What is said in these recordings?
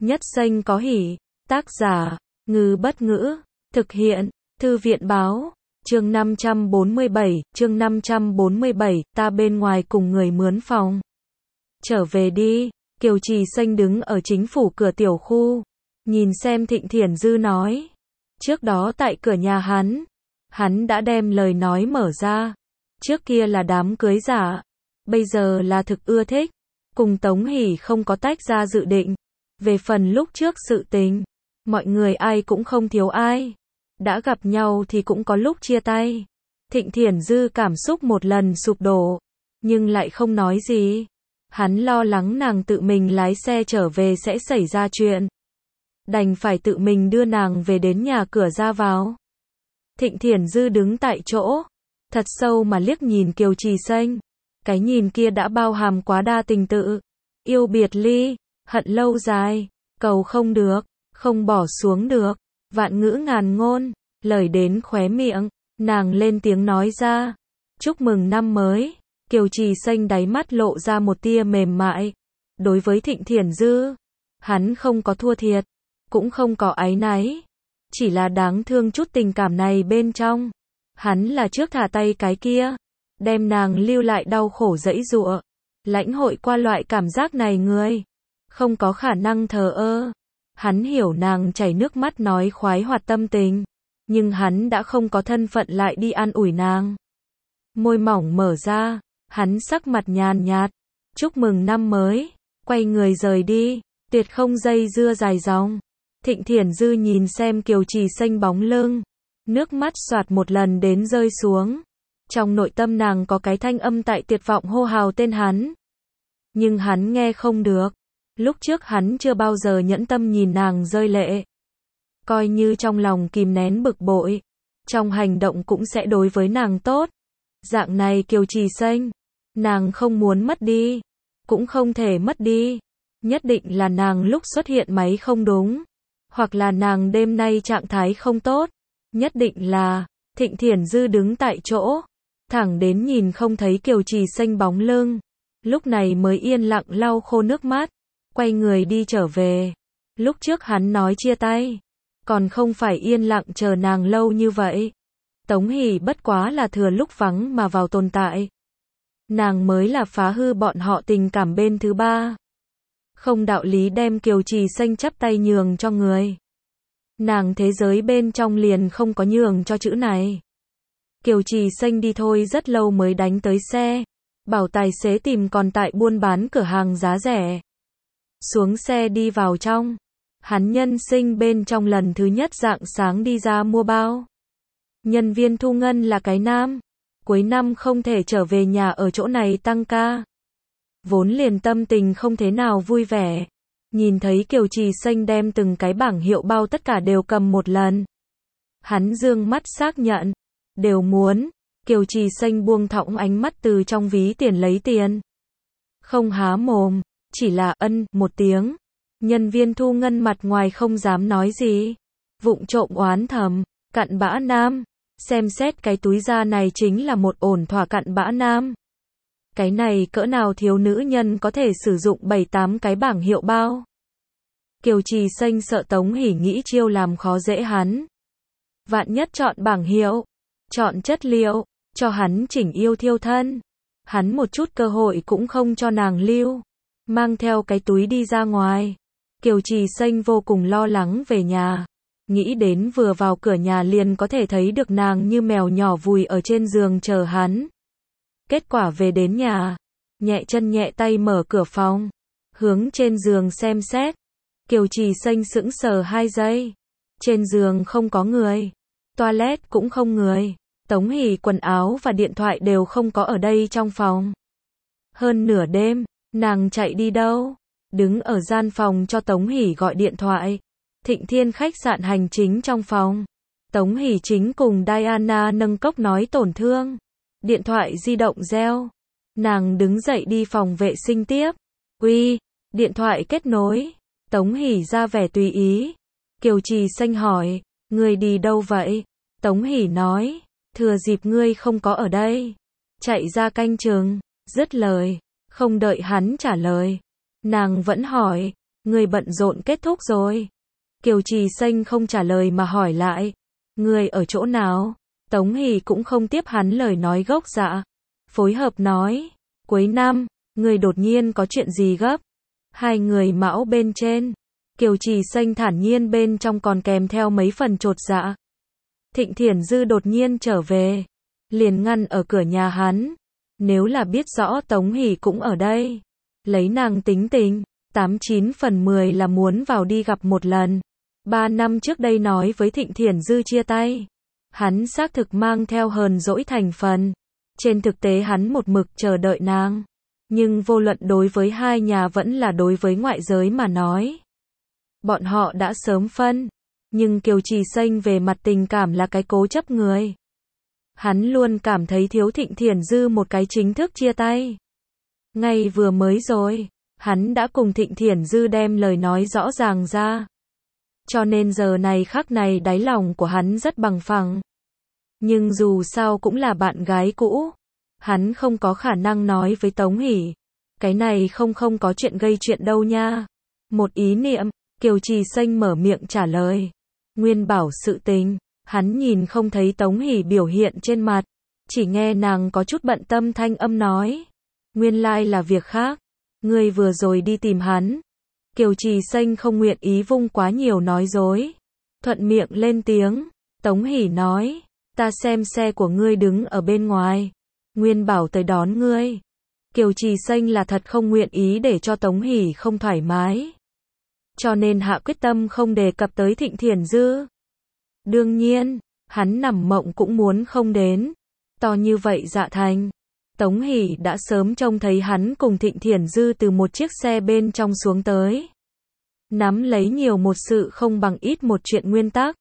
Nhất xanh có hỉ. Tác giả, Ngư Bất Ngữ. Thực hiện, Thư viện Báo. Chương 547, ta bên ngoài cùng người mướn phòng. Trở về đi. Kiều Trì Xanh đứng ở chính phủ cửa tiểu khu. Nhìn xem Thịnh Thiển Dư nói. Trước đó tại cửa nhà hắn đã đem lời nói mở ra. Trước kia là đám cưới giả. Bây giờ là thực ưa thích. Cùng Tống Hỷ không có tách ra dự định. Về phần lúc trước sự tình, mọi người ai cũng không thiếu ai. Đã gặp nhau thì cũng có lúc chia tay. Thịnh Thiển Dư cảm xúc một lần sụp đổ, nhưng lại không nói gì. Hắn lo lắng nàng tự mình lái xe trở về sẽ xảy ra chuyện. Đành phải tự mình đưa nàng về đến nhà cửa ra vào. Thịnh Thiển Dư đứng tại chỗ, thật sâu mà liếc nhìn Kiều Trì Xanh. Cái nhìn kia đã bao hàm quá đa tình tự. Yêu biệt ly, hận lâu dài, cầu không được, không bỏ xuống được. Vạn ngữ ngàn ngôn, lời đến khóe miệng, nàng lên tiếng nói ra. Chúc mừng năm mới. Kiều Trì Xanh đáy mắt lộ ra một tia mềm mại. Đối với Thịnh Thiển Dư, hắn không có thua thiệt, cũng không có áy náy. Chỉ là đáng thương chút tình cảm này bên trong. Hắn là trước thả tay cái kia, đem nàng lưu lại đau khổ giãy giụa. Lãnh hội qua loại cảm giác này người không có khả năng thờ ơ. Hắn hiểu nàng chảy nước mắt nói khoái hoạt tâm tình, nhưng hắn đã không có thân phận lại đi an ủi nàng. Môi mỏng mở ra, hắn sắc mặt nhàn nhạt. Chúc mừng năm mới, quay người rời đi, tuyệt không dây dưa dài dòng. Thịnh Thiển Dư nhìn xem Kiều Trì Xanh bóng lưng, nước mắt xoạt một lần đến rơi xuống. Trong nội tâm nàng có cái thanh âm tại tuyệt vọng hô hào tên hắn. Nhưng hắn nghe không được. Lúc trước hắn chưa bao giờ nhẫn tâm nhìn nàng rơi lệ. Coi như trong lòng kìm nén bực bội, trong hành động cũng sẽ đối với nàng tốt. Dạng này Kiều Trì Xanh, nàng không muốn mất đi, cũng không thể mất đi. Nhất định là nàng lúc xuất hiện máy không đúng, hoặc là nàng đêm nay trạng thái không tốt. Nhất định là, Thịnh Thiển Dư đứng tại chỗ, thẳng đến nhìn không thấy Kiều Trì Xanh bóng lưng. Lúc này mới yên lặng lau khô nước mắt, quay người đi trở về. Lúc trước hắn nói chia tay, còn không phải yên lặng chờ nàng lâu như vậy. Tống Hỷ bất quá là thừa lúc vắng mà vào tồn tại. Nàng mới là phá hư bọn họ tình cảm bên thứ ba. Không đạo lý đem Kiều Trì Xanh chắp tay nhường cho người. Nàng thế giới bên trong liền không có nhường cho chữ này. Kiều Trì Xanh đi thôi rất lâu mới đánh tới xe. Bảo tài xế tìm còn tại buôn bán cửa hàng giá rẻ. Xuống xe đi vào trong. Hắn nhân sinh bên trong lần thứ nhất rạng sáng đi ra mua bao. Nhân viên thu ngân là cái nam. Cuối năm không thể trở về nhà ở chỗ này tăng ca. Vốn liền tâm tình không thế nào vui vẻ. Nhìn thấy Kiều Trì Xanh đem từng cái bảng hiệu bao tất cả đều cầm một lần. Hắn dương mắt xác nhận. Đều muốn. Kiều Trì Xanh buông thõng ánh mắt từ trong ví tiền lấy tiền. Không há mồm, chỉ là ân một tiếng. Nhân viên thu ngân mặt ngoài không dám nói gì. Vụng trộm oán thầm, cặn bã nam. Xem xét cái túi da này chính là một ổn thỏa cặn bã nam. Cái này cỡ nào thiếu nữ nhân có thể sử dụng 7-8 cái bảng hiệu bao. Kiều Trì Xanh sợ Tống Hỷ nghĩ chiêu làm khó dễ hắn. Vạn nhất chọn bảng hiệu, chọn chất liệu, cho hắn chỉnh yêu thiêu thân. Hắn một chút cơ hội cũng không cho nàng lưu. Mang theo cái túi đi ra ngoài. Kiều Trì Xanh vô cùng lo lắng về nhà. Nghĩ đến vừa vào cửa nhà liền có thể thấy được nàng như mèo nhỏ vùi ở trên giường chờ hắn. Kết quả về đến nhà, nhẹ chân nhẹ tay mở cửa phòng, hướng trên giường xem xét. Kiều Trì Xanh sững sờ 2 giây. Trên giường không có người, toilet cũng không người. Tống Hỷ quần áo và điện thoại đều không có ở đây trong phòng. Hơn nửa đêm, nàng chạy đi đâu? Đứng ở gian phòng cho Tống Hỷ gọi điện thoại. Thịnh Thiên khách sạn hành chính trong phòng. Tống Hỷ chính cùng Diana nâng cốc nói tổn thương. Điện thoại di động reo. Nàng đứng dậy đi phòng vệ sinh tiếp. Uy, điện thoại kết nối. Tống Hỷ ra vẻ tùy ý. Kiều Trì Xanh hỏi, người đi đâu vậy? Tống Hỷ nói, thừa dịp ngươi không có ở đây. Chạy ra canh chừng, dứt lời. Không đợi hắn trả lời. Nàng vẫn hỏi, Người bận rộn kết thúc rồi. Kiều Trì Xanh không trả lời mà hỏi lại. Người ở chỗ nào? Tống Hỷ cũng không tiếp hắn lời nói gốc dạ. Phối hợp nói. Cuối năm, người đột nhiên có chuyện gì gấp? Hai người mão bên trên. Kiều Trì Xanh thản nhiên bên trong còn kèm theo mấy phần chột dạ. Thịnh Thiển Dư đột nhiên trở về. Liền ngăn ở cửa nhà hắn. Nếu là biết rõ Tống Hỷ cũng ở đây. Lấy nàng tính tình, 89 phần 10 là muốn vào đi gặp một lần. 3 năm trước đây nói với Thịnh Thiển Dư chia tay. Hắn xác thực mang theo hờn dỗi thành phần. Trên thực tế hắn một mực chờ đợi nàng. Nhưng vô luận đối với hai nhà vẫn là đối với ngoại giới mà nói. Bọn họ đã sớm phân. Nhưng Kiều Trì Xanh về mặt tình cảm là cái cố chấp người. Hắn luôn cảm thấy thiếu Thịnh Thiển Dư một cái chính thức chia tay. Ngay vừa mới rồi, hắn đã cùng Thịnh Thiển Dư đem lời nói rõ ràng ra. Cho nên giờ này khắc này đáy lòng của hắn rất bằng phẳng. Nhưng dù sao cũng là bạn gái cũ. Hắn không có khả năng nói với Tống Hỷ. Cái này không có chuyện gây chuyện đâu nha. Một ý niệm, Kiều Trì Xanh mở miệng trả lời. Nguyên bảo sự tình, hắn nhìn không thấy Tống Hỷ biểu hiện trên mặt. Chỉ nghe nàng có chút bận tâm thanh âm nói. Nguyên lai là việc khác. Ngươi vừa rồi đi tìm hắn. Kiều Trì Xanh không nguyện ý vung quá nhiều nói dối. Thuận miệng lên tiếng. Tống Hỷ nói. Ta xem xe của ngươi đứng ở bên ngoài. Nguyên bảo tới đón ngươi. Kiều Trì Xanh là thật không nguyện ý để cho Tống Hỷ không thoải mái. Cho nên hạ quyết tâm không đề cập tới Thịnh Thiển Dư. Đương nhiên, hắn nằm mộng cũng muốn không đến. To như vậy dạ thành. Tống Hỷ đã sớm trông thấy hắn cùng Thịnh Thiển Dư từ một chiếc xe bên trong xuống tới. Nắm lấy nhiều một sự không bằng ít một chuyện nguyên tắc.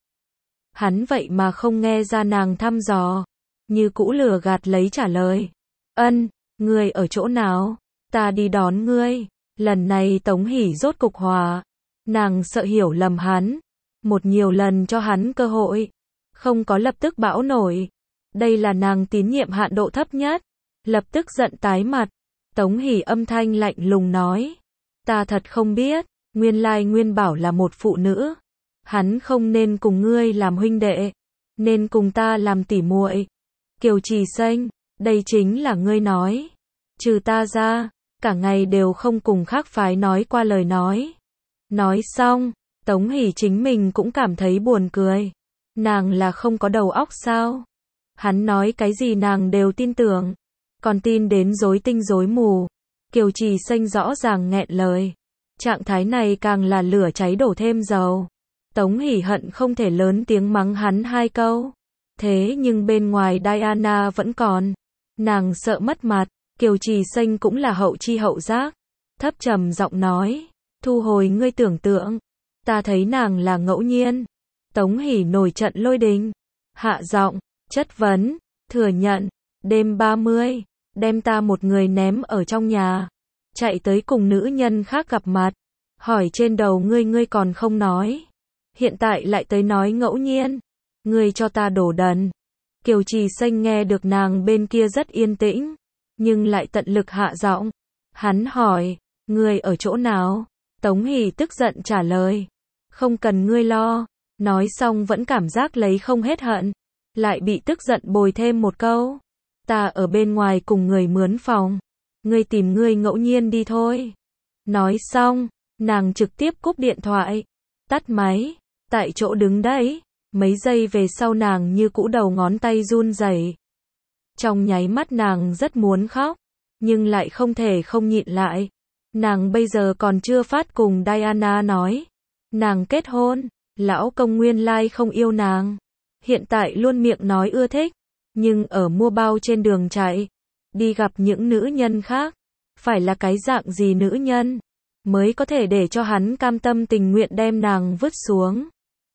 Hắn vậy mà không nghe ra nàng thăm dò. Như cũ lừa gạt lấy trả lời. Ân, ngươi ở chỗ nào? Ta đi đón ngươi. Lần này Tống Hỷ rốt cục hòa. Nàng sợ hiểu lầm hắn. Một nhiều lần cho hắn cơ hội. Không có lập tức bão nổi. Đây là nàng tín nhiệm hạn độ thấp nhất. Lập tức giận tái mặt. Tống Hỷ âm thanh lạnh lùng nói. Ta thật không biết. Nguyên lai Nguyên bảo là một phụ nữ. Hắn không nên cùng ngươi làm huynh đệ. Nên cùng ta làm tỉ muội. Kiều Trì Xanh, đây chính là ngươi nói. Trừ ta ra, cả ngày đều không cùng khác phái nói qua lời nói. Nói xong, Tống Hỷ chính mình cũng cảm thấy buồn cười. Nàng là không có đầu óc sao? Hắn nói cái gì nàng đều tin tưởng. Còn tin đến rối tinh rối mù. Kiều Trì Xanh rõ ràng nghẹn lời. Trạng thái này càng là lửa cháy đổ thêm dầu. Tống Hỷ hận không thể lớn tiếng mắng hắn hai câu. Thế nhưng bên ngoài Diana vẫn còn. Nàng sợ mất mặt. Kiều Trì Xanh cũng là hậu chi hậu giác. Thấp trầm giọng nói. Thu hồi ngươi tưởng tượng. Ta thấy nàng là ngẫu nhiên. Tống Hỷ nổi trận lôi đình. Hạ giọng, chất vấn, thừa nhận. Đêm 30, đem ta một người ném ở trong nhà. Chạy tới cùng nữ nhân khác gặp mặt. Hỏi trên đầu ngươi còn không nói. Hiện tại lại tới nói ngẫu nhiên. Ngươi cho ta đổ đần. Kiều Trì Xanh nghe được nàng bên kia rất yên tĩnh. Nhưng lại tận lực hạ giọng. Hắn hỏi, ngươi ở chỗ nào? Tống Hỷ tức giận trả lời. Không cần ngươi lo. Nói xong vẫn cảm giác lấy không hết hận. Lại bị tức giận bồi thêm một câu. Ta ở bên ngoài cùng người mướn phòng. Ngươi tìm ngươi ngẫu nhiên đi thôi. Nói xong, nàng trực tiếp cúp điện thoại. Tắt máy. Tại chỗ đứng đấy. Mấy giây về sau nàng như cũ đầu ngón tay run rẩy. Trong nháy mắt nàng rất muốn khóc. Nhưng lại không thể không nhịn lại. Nàng bây giờ còn chưa phát cùng Diana nói. Nàng kết hôn. Lão công nguyên lai không yêu nàng. Hiện tại luôn miệng nói ưa thích. Nhưng ở mua bao trên đường chạy. Đi gặp những nữ nhân khác. Phải là cái dạng gì nữ nhân. Mới có thể để cho hắn cam tâm tình nguyện đem nàng vứt xuống.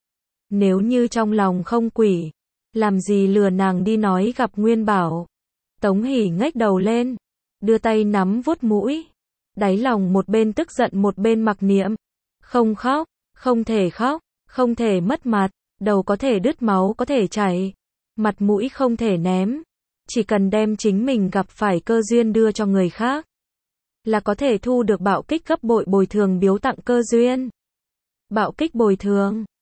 Nếu như trong lòng không quỷ. Làm gì lừa nàng đi nói gặp Nguyên bảo. Tống Hỷ ngách đầu lên. Đưa tay nắm vuốt mũi. Đáy lòng một bên tức giận một bên mặc niệm. Không khóc. Không thể khóc. Không thể mất mặt. Đầu có thể đứt máu có thể chảy. Mặt mũi không thể ném. Chỉ cần đem chính mình gặp phải cơ duyên đưa cho người khác. là có thể thu được bạo kích gấp bội bồi thường biếu tặng cơ duyên. Bạo kích bồi thường